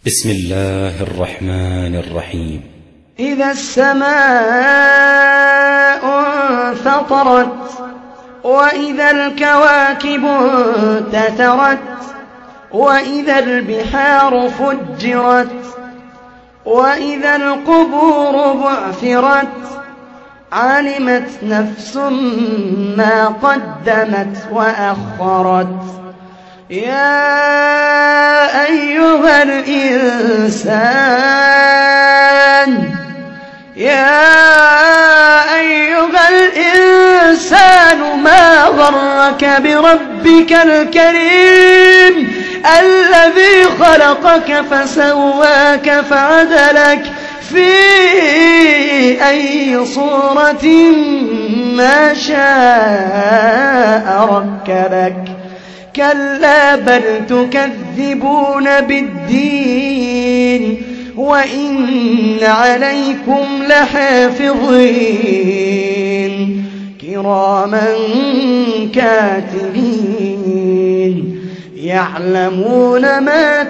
بسم الله الرحمن الرحيم. إذا السماء انفطرت وإذا الكواكب انتثرت وإذا البحار فجرت وإذا القبور بعثرت علمت نفس ما قدمت وأخرت. يا أيها الإنسان ما غرك بربك الكريم الذي خلقك فسواك فعدلك في أي صورة ما شاء ركبك. كلا بل تكذبون بالدين وإن عليكم لحافظين كراما كاتبين يعلمون ما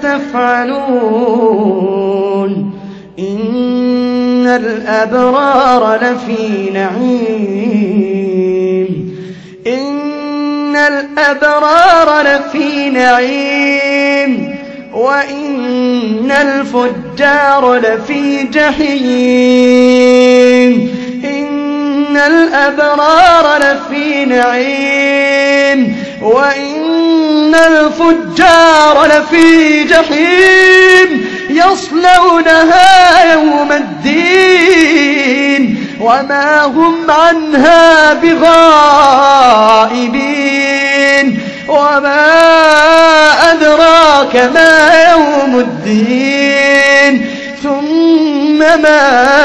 تفعلون. إن الأبرار لفي نعيم وإن الفجار لفي جحيم. إن الأبرار لفي نعيم وإن الفجار لفي جحيم يصلونها يوم الدين وما هم عنها بغائبين. وما أدراك ما يوم الدين ثم ما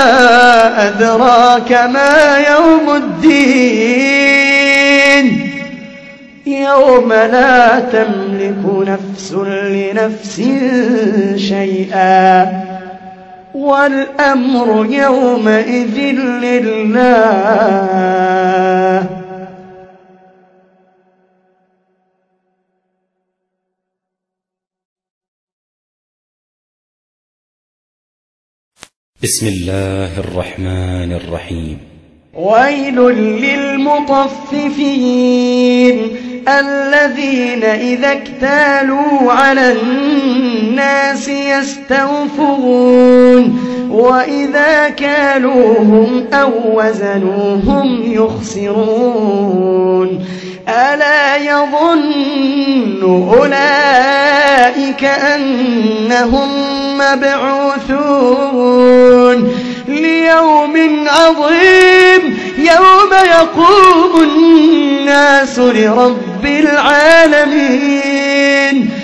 أدراك ما يوم الدين يوم لا تملك نفس لنفس شيئا والأمر يومئذ لله. بسم الله الرحمن الرحيم. ويل للمطففين الذين إذا اكتالوا على الناس يستوفون وإذا كالوهم أو وزنوهم يخسرون. ألا يظن أولئك أنهم مبعوثون ليوم عظيم يوم يقوم الناس لرب العالمين.